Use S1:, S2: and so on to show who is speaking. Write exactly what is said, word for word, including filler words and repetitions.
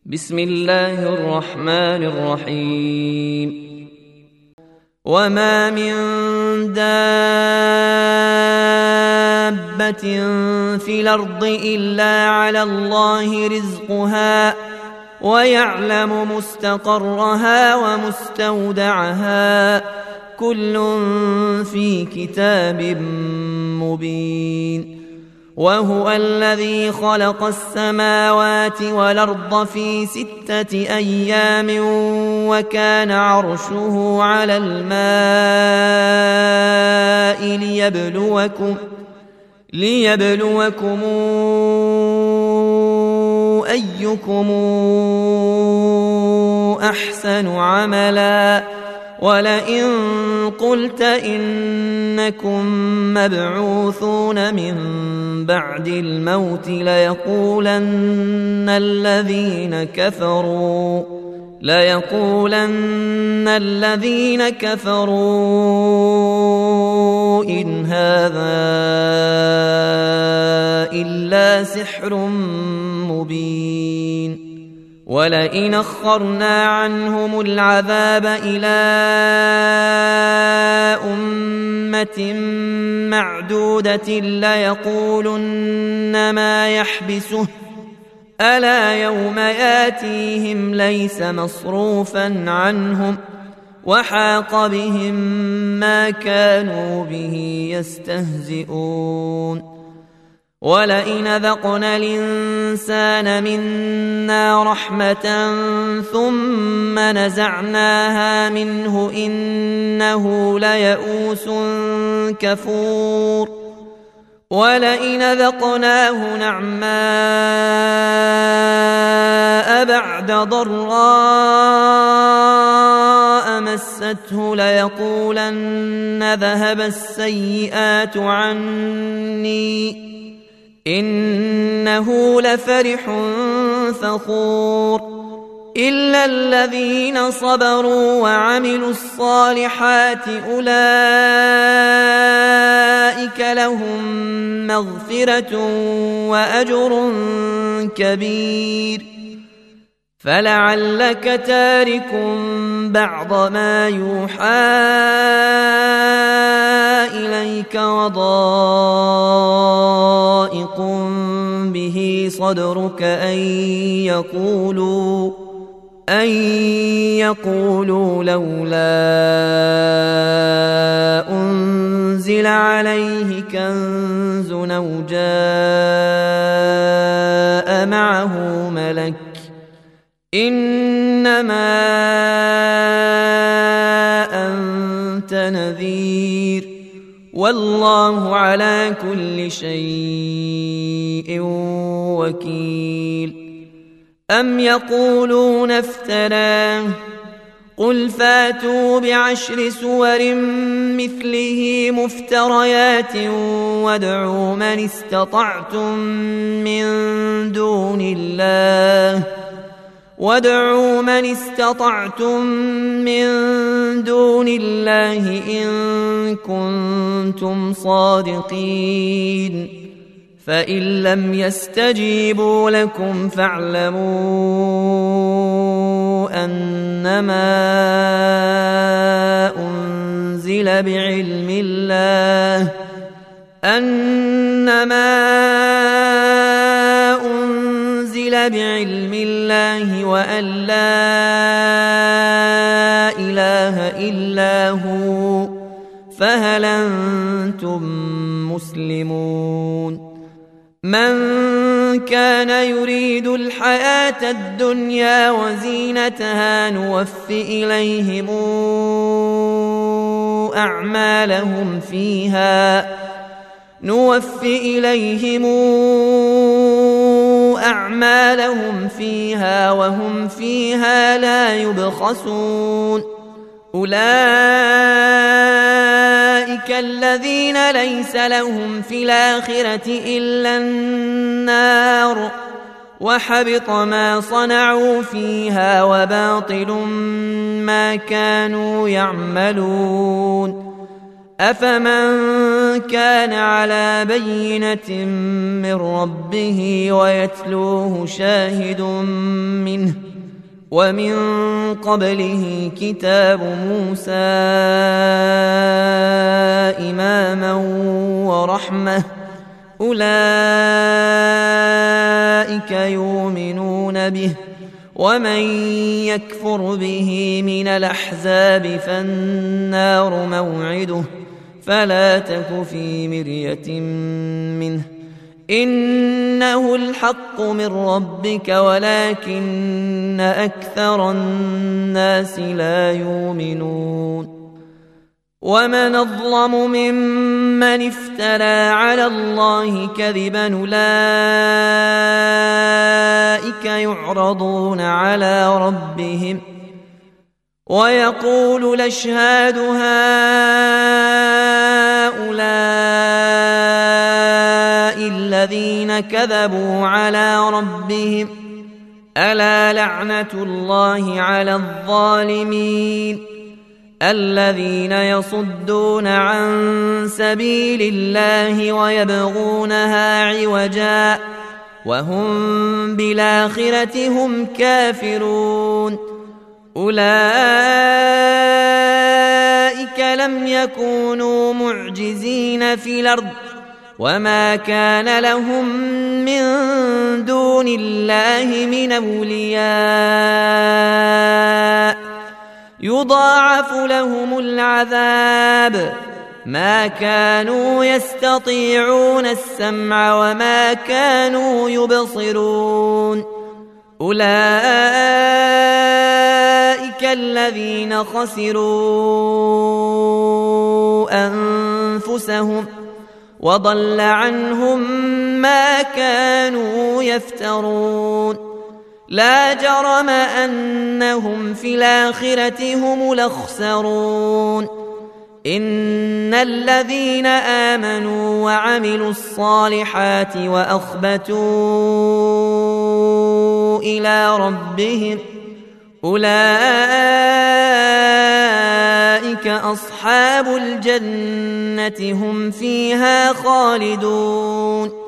S1: بسم الله الرحمن الرحيم. وما من دابة في الأرض إلا على الله رزقها ويعلم مستقرها ومستودعها كل في كتاب مبين. وهو الذي خلق السماوات والأرض في ستة أيام وكان عرشه على الماء ليبلوكم ليبلوكم أيكم أحسن عملا. ولئن قلت إنكم مبعوثون من بعد الموت ليقولن الذين كفروا ليقولن الذين كفروا إن هذا إلا سحر مبين. ولئن أخرنا عنهم العذاب إلى أمة معدودة ليقولن ما يحبسه ألا يوم ياتيهم ليس مصروفا عنهم وحاق بهم ما كانوا به يستهزئون. ولئن ذقنا الإنسان منا رحمة ثم نزعناها منه إنه ليئوس كفور. ولئن ذقناه نعماء بعد ضراء مسته ليقولن ذهب السيئات عني إنه لفرح فخور. إلا الذين صبروا وعملوا الصالحات أولئك لهم مغفرة وأجر كبير. فلعلك تارك بعض ما يوحى إليك وضائق به صدرك أن يقولوا أن يقولوا لولا أنزل عليه كنز أو جاء معه ملك إنما أنت نذير والله على كل شيء وكيل. أم يقولون افتراه قل فاتوا بعشر سور مثله مفتريات وادعوا من استطعتم من دون الله وادعوا من استطعتم من دون الله إن كنتم صادقين. فإن لم يستجيبوا لكم فاعلموا أنما أنزل بعلم الله أنما أنزل بعلم الله وأن لا إله إلا هو فهل أنتم مسلمون. من كان يريد الحياة الدنيا وزينتها نوف إليهم أعمالهم فيها نوف إليهم أعمالهم فيها وهم فيها لا يبخسون. أولئك الذين ليس لهم في الآخرة إلا النار وحبط ما صنعوا فيها وباطل ما كانوا يعملون. أفمن كان على بينة من ربه ويتلوه شاهد منه ومن قبله كتاب موسى إماما ورحمة أولئك يؤمنون به ومن يكفر به من الأحزاب فالنار موعده فلا تك في مرية منه إنه الحق من ربك ولكن أكثر الناس لا يؤمنون ومن أظلم ممن افترى على الله كذبا أولئك يعرضون على ربهم ويقول الأشهاد هؤلاء الذين كذبوا على ربهم ألا لعنة الله على الظالمين الذين يصدون عن سبيل الله ويبغونها عوجا وهم بالآخرة هم كافرون أولئك لم يكونوا معجزين في الأرض وما كان لهم من دون الله من أولياء يضاعف لهم العذاب ما كانوا يستطيعون السمع وما كانوا يبصرون أولئك الذين خسروا أنفسهم وضل عنهم ما كانوا يفترون لا جرم أنهم في الآخرة هم الأخسرون إن الذين آمنوا وعملوا الصالحات وأخبتوا إلى ربهم أولئك أصحاب الجنة هم فيها خالدون